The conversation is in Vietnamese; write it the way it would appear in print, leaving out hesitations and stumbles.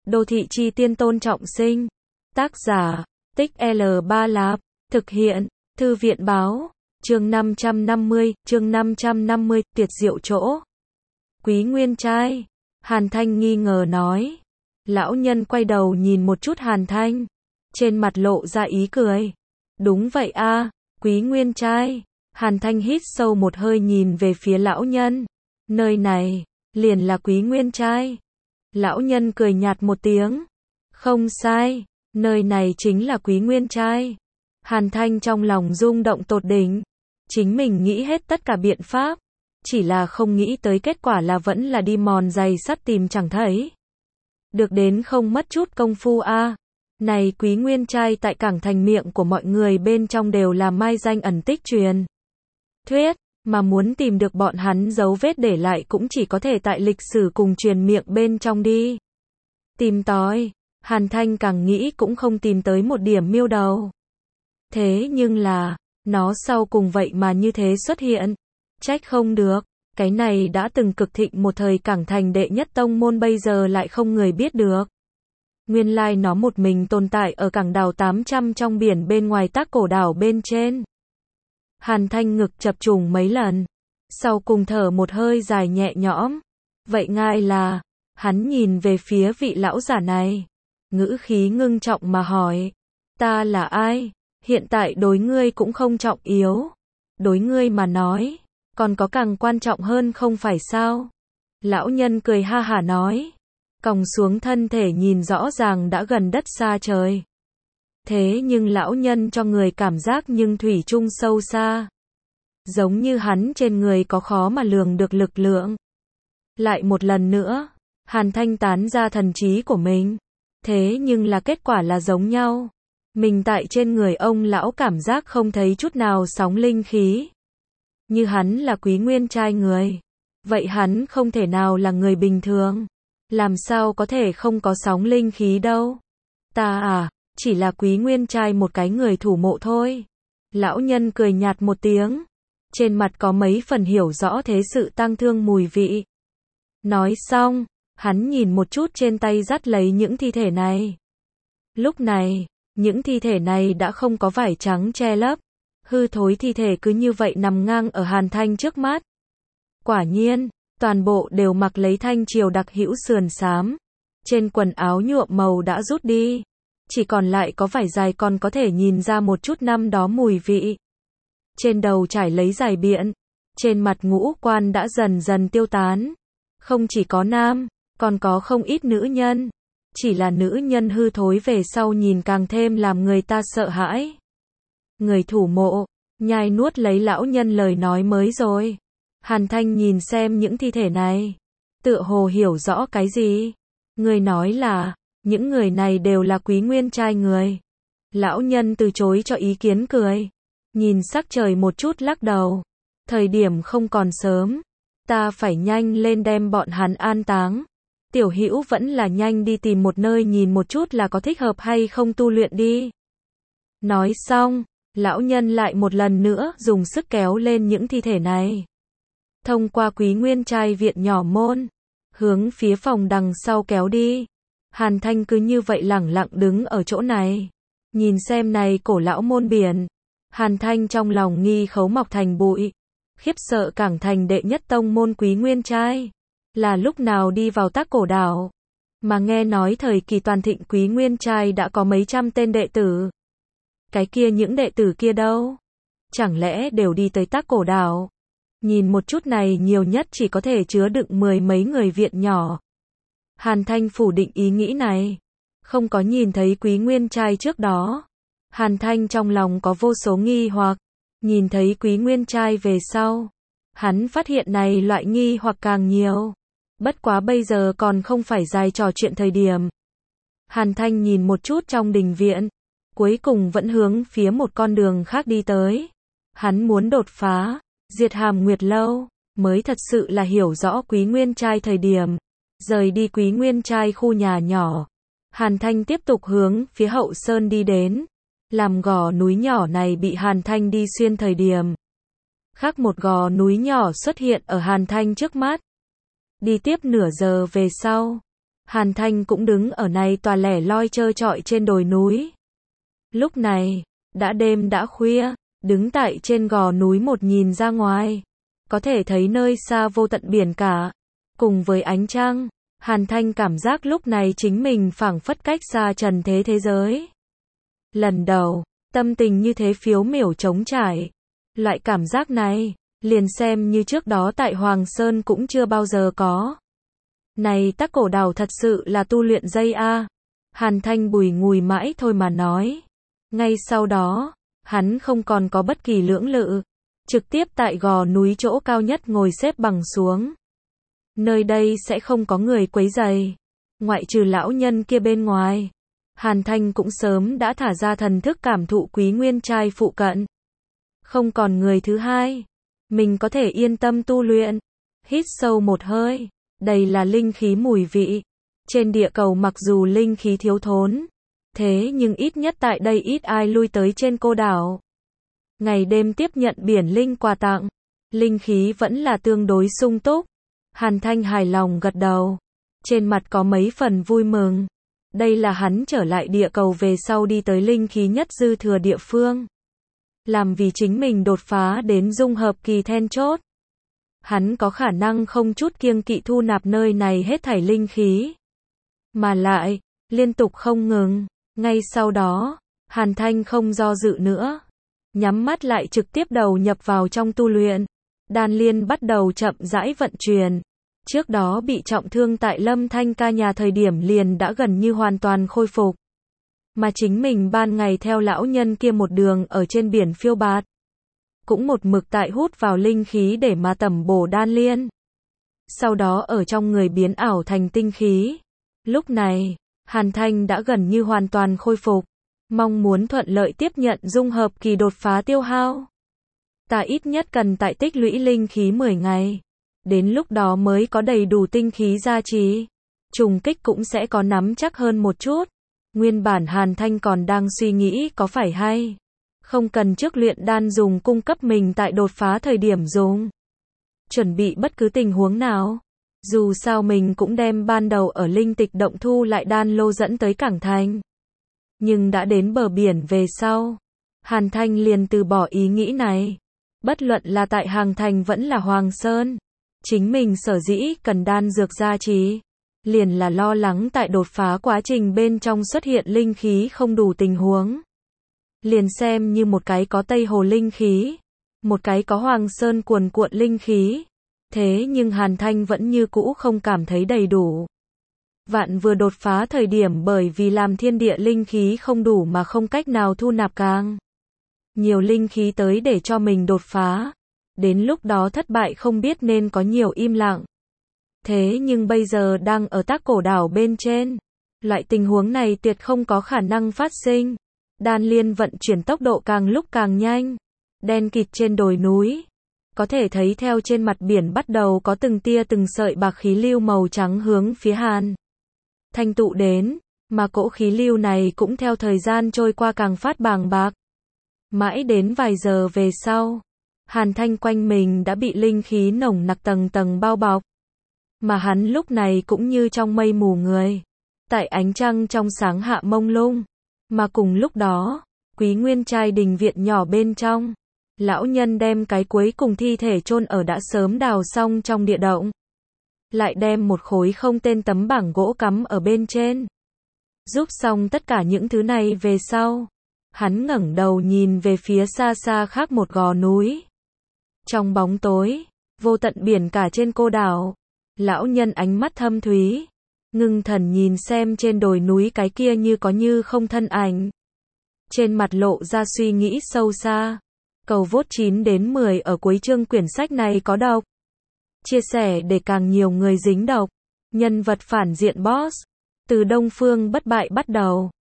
Đô thị chi tiên Tôn Trọng Sinh. Tác giả, Tích L3 Lạp. Thực hiện, Thư viện báo. Chương 550, tuyệt diệu chỗ. Quý nguyên trai. Hàn Thanh nghi ngờ nói. Lão nhân quay đầu nhìn một chút Hàn Thanh. Trên mặt lộ ra ý cười. Đúng vậy a, quý nguyên trai. Hàn Thanh hít sâu một hơi nhìn về phía lão nhân. Nơi này, liền là quý nguyên trai. Lão nhân cười nhạt một tiếng. Không sai, nơi này chính là quý nguyên trai. Hàn Thanh trong lòng rung động tột đỉnh. Chính mình nghĩ hết tất cả biện pháp. Chỉ là không nghĩ tới kết quả là vẫn là đi mòn giày sắt tìm chẳng thấy. Được đến không mất chút công phu a. Này quý nguyên trai tại cảng thành miệng của mọi người bên trong đều là mai danh ẩn tích truyền thuyết, mà muốn tìm được bọn hắn dấu vết để lại cũng chỉ có thể tại lịch sử cùng truyền miệng bên trong đi. Tìm tòi, Hàn Thanh càng nghĩ cũng không tìm tới một điểm miêu đầu. Thế nhưng là, nó sau cùng vậy mà như thế xuất hiện. Trách không được, cái này đã từng cực thịnh một thời cảng thành đệ nhất tông môn bây giờ lại không người biết được. Nguyên lai nó một mình tồn tại ở cảng đảo 800 trong biển bên ngoài Tác Cổ đảo bên trên. Hàn Thanh ngực chập trùng mấy lần. Sau cùng thở một hơi dài nhẹ nhõm. Vậy ngài là, hắn nhìn về phía vị lão giả này. Ngữ khí ngưng trọng mà hỏi. Ta là ai? Hiện tại đối ngươi cũng không trọng yếu. Đối ngươi mà nói, còn có càng quan trọng hơn không phải sao? Lão nhân cười ha hả nói. Còng xuống thân thể nhìn rõ ràng đã gần đất xa trời. Thế nhưng lão nhân cho người cảm giác nhưng thủy chung sâu xa. Giống như hắn trên người có khó mà lường được lực lượng. Lại một lần nữa, Hàn Thanh tán ra thần trí của mình. Thế nhưng là kết quả là giống nhau. Mình tại trên người ông lão cảm giác không thấy chút nào sóng linh khí. Như hắn là quý nguyên trai người. Vậy hắn không thể nào là người bình thường. Làm sao có thể không có sóng linh khí đâu. Ta à, chỉ là quý nguyên trai một cái người thủ mộ thôi. Lão nhân cười nhạt một tiếng. Trên mặt có mấy phần hiểu rõ thế sự tang thương mùi vị. Nói xong, hắn nhìn một chút trên tay dắt lấy những thi thể này. Lúc này, những thi thể này đã không có vải trắng che lấp. Hư thối thi thể cứ như vậy nằm ngang ở Hàn Thanh trước mắt. Quả nhiên, toàn bộ đều mặc lấy thanh triều đặc hữu sườn xám. Trên quần áo nhuộm màu đã rút đi. Chỉ còn lại có vải dài còn có thể nhìn ra một chút năm đó mùi vị. Trên đầu trải lấy dài biện. Trên mặt ngũ quan đã dần dần tiêu tán. Không chỉ có nam, còn có không ít nữ nhân. Chỉ là nữ nhân hư thối về sau nhìn càng thêm làm người ta sợ hãi. Người thủ mộ, nhai nuốt lấy lão nhân lời nói mới rồi. Hàn Thanh nhìn xem những thi thể này. Tựa hồ hiểu rõ cái gì. Người nói là, những người này đều là quý nguyên trai người. Lão nhân từ chối cho ý kiến cười. Nhìn sắc trời một chút lắc đầu. Thời điểm không còn sớm. Ta phải nhanh lên đem bọn hắn an táng. Tiểu Hữu vẫn là nhanh đi tìm một nơi nhìn một chút là có thích hợp hay không tu luyện đi. Nói xong, lão nhân lại một lần nữa dùng sức kéo lên những thi thể này. Thông qua quý nguyên trai viện nhỏ môn, hướng phía phòng đằng sau kéo đi. Hàn Thanh cứ như vậy lẳng lặng đứng ở chỗ này. Nhìn xem này cổ lão môn biển. Hàn Thanh trong lòng nghi khấu mọc thành bụi. Khiếp sợ cảng thành đệ nhất tông môn quý nguyên trai. Là lúc nào đi vào Tác Cổ đảo. Mà nghe nói thời kỳ toàn thịnh quý nguyên trai đã có mấy trăm tên đệ tử. Cái kia những đệ tử kia đâu? Chẳng lẽ đều đi tới Tác Cổ đảo? Nhìn một chút này nhiều nhất chỉ có thể chứa đựng 10 mấy người viện nhỏ. Hàn Thanh phủ định ý nghĩ này. Không có nhìn thấy quý nguyên trai trước đó. Hàn Thanh trong lòng có vô số nghi hoặc. Nhìn thấy quý nguyên trai về sau. Hắn phát hiện này loại nghi hoặc càng nhiều. Bất quá bây giờ còn không phải dài trò chuyện thời điểm. Hàn Thanh nhìn một chút trong đình viện. Cuối cùng vẫn hướng phía một con đường khác đi tới. Hắn muốn đột phá. Diệt Hàm Nguyệt Lâu. Mới thật sự là hiểu rõ quý nguyên trai thời điểm. Rời đi quý nguyên trai khu nhà nhỏ. Hàn Thanh tiếp tục hướng phía hậu sơn đi đến. Làm gò núi nhỏ này bị Hàn Thanh đi xuyên thời điểm. Khác một gò núi nhỏ xuất hiện ở Hàn Thanh trước mắt. Đi tiếp nửa giờ về sau. Hàn Thanh cũng đứng ở này tòa lẻ loi trơ trọi trên đồi núi. Lúc này, đã đêm đã khuya, đứng tại trên gò núi một nhìn ra ngoài, có thể thấy nơi xa vô tận biển cả, cùng với ánh trăng, Hàn Thanh cảm giác lúc này chính mình phảng phất cách xa trần thế thế giới. Lần đầu, tâm tình như thế phiếu miểu trống trải. Loại cảm giác này, liền xem như trước đó tại Hoàng Sơn cũng chưa bao giờ có. Này Tắc Cổ Đảo thật sự là tu luyện dây a. Hàn Thanh bùi ngùi mãi thôi mà nói. Ngay sau đó, hắn không còn có bất kỳ lưỡng lự, trực tiếp tại gò núi chỗ cao nhất ngồi xếp bằng xuống. Nơi đây sẽ không có người quấy rầy, ngoại trừ lão nhân kia bên ngoài. Hàn Thanh cũng sớm đã thả ra thần thức cảm thụ Quý Nguyên Trai phụ cận. Không còn người thứ hai, mình có thể yên tâm tu luyện. Hít sâu một hơi, đây là linh khí mùi vị. Trên địa cầu mặc dù linh khí thiếu thốn, thế nhưng ít nhất tại đây ít ai lui tới trên cô đảo. Ngày đêm tiếp nhận biển linh quà tặng, linh khí vẫn là tương đối sung túc. Hàn Thanh hài lòng gật đầu, trên mặt có mấy phần vui mừng. Đây là hắn trở lại địa cầu về sau đi tới linh khí nhất dư thừa địa phương. Làm vì chính mình đột phá đến dung hợp kỳ then chốt. Hắn có khả năng không chút kiêng kỵ thu nạp nơi này hết thảy linh khí. Mà lại, liên tục không ngừng. Ngay sau đó, Hàn Thanh không do dự nữa. Nhắm mắt lại trực tiếp đầu nhập vào trong tu luyện. Đan liên bắt đầu chậm rãi vận chuyển. Trước đó bị trọng thương tại Lâm Thanh ca nhà thời điểm liền đã gần như hoàn toàn khôi phục. Mà chính mình ban ngày theo lão nhân kia một đường ở trên biển phiêu bạt. Cũng một mực tại hút vào linh khí để mà tẩm bổ đan liên. Sau đó ở trong người biến ảo thành tinh khí. Lúc này, Hàn Thanh đã gần như hoàn toàn khôi phục. Mong muốn thuận lợi tiếp nhận dung hợp kỳ đột phá tiêu hao. Ta ít nhất cần tại tích lũy linh khí 10 ngày. Đến lúc đó mới có đầy đủ tinh khí gia trì. Trùng kích cũng sẽ có nắm chắc hơn một chút. Nguyên bản Hàn Thanh còn đang suy nghĩ có phải hay không cần trước luyện đan dùng cung cấp mình tại đột phá thời điểm dùng. Chuẩn bị bất cứ tình huống nào. Dù sao mình cũng đem ban đầu ở linh tịch động thu lại đan lô dẫn tới cảng thành. Nhưng đã đến bờ biển về sau, Hàn Thanh liền từ bỏ ý nghĩ này. Bất luận là tại Hàng Thành vẫn là Hoàng Sơn, chính mình sở dĩ cần đan dược gia trì, liền là lo lắng tại đột phá quá trình bên trong xuất hiện linh khí không đủ tình huống. Liền xem như một cái có Tây Hồ linh khí, một cái có Hoàng Sơn cuồn cuộn linh khí. Thế nhưng Hàn Thanh vẫn như cũ không cảm thấy đầy đủ. Vạn vừa đột phá thời điểm bởi vì làm thiên địa linh khí không đủ mà không cách nào thu nạp càng nhiều linh khí tới để cho mình đột phá. Đến lúc đó thất bại không biết nên có nhiều im lặng. Thế nhưng bây giờ đang ở Tắc Cổ Đảo bên trên. Loại tình huống này tuyệt không có khả năng phát sinh. Đan liên vận chuyển tốc độ càng lúc càng nhanh. Đen kịt trên đồi núi. Có thể thấy theo trên mặt biển bắt đầu có từng tia từng sợi bạc khí lưu màu trắng hướng phía Hàn Thanh tụ đến. Mà cỗ khí lưu này cũng theo thời gian trôi qua càng phát bàng bạc. Mãi đến vài giờ về sau, Hàn Thanh quanh mình đã bị linh khí nồng nặc tầng tầng bao bọc. Mà hắn lúc này cũng như trong mây mù người. Tại ánh trăng trong sáng hạ mông lung. Mà cùng lúc đó, Quý Nguyên Trai đình viện nhỏ bên trong. Lão nhân đem cái cuối cùng thi thể chôn ở đã sớm đào xong trong địa động. Lại đem một khối không tên tấm bảng gỗ cắm ở bên trên. Giúp xong tất cả những thứ này về sau. Hắn ngẩng đầu nhìn về phía xa xa khác một gò núi. Trong bóng tối, vô tận biển cả trên cô đảo. Lão nhân ánh mắt thâm thúy. Ngưng thần nhìn xem trên đồi núi cái kia như có như không thân ảnh. Trên mặt lộ ra suy nghĩ sâu xa. Cầu vote 9 đến 10 ở cuối chương quyển sách này có đọc. Chia sẻ để càng nhiều người dính đọc. Nhân vật phản diện boss. Từ Đông Phương bất bại bắt đầu.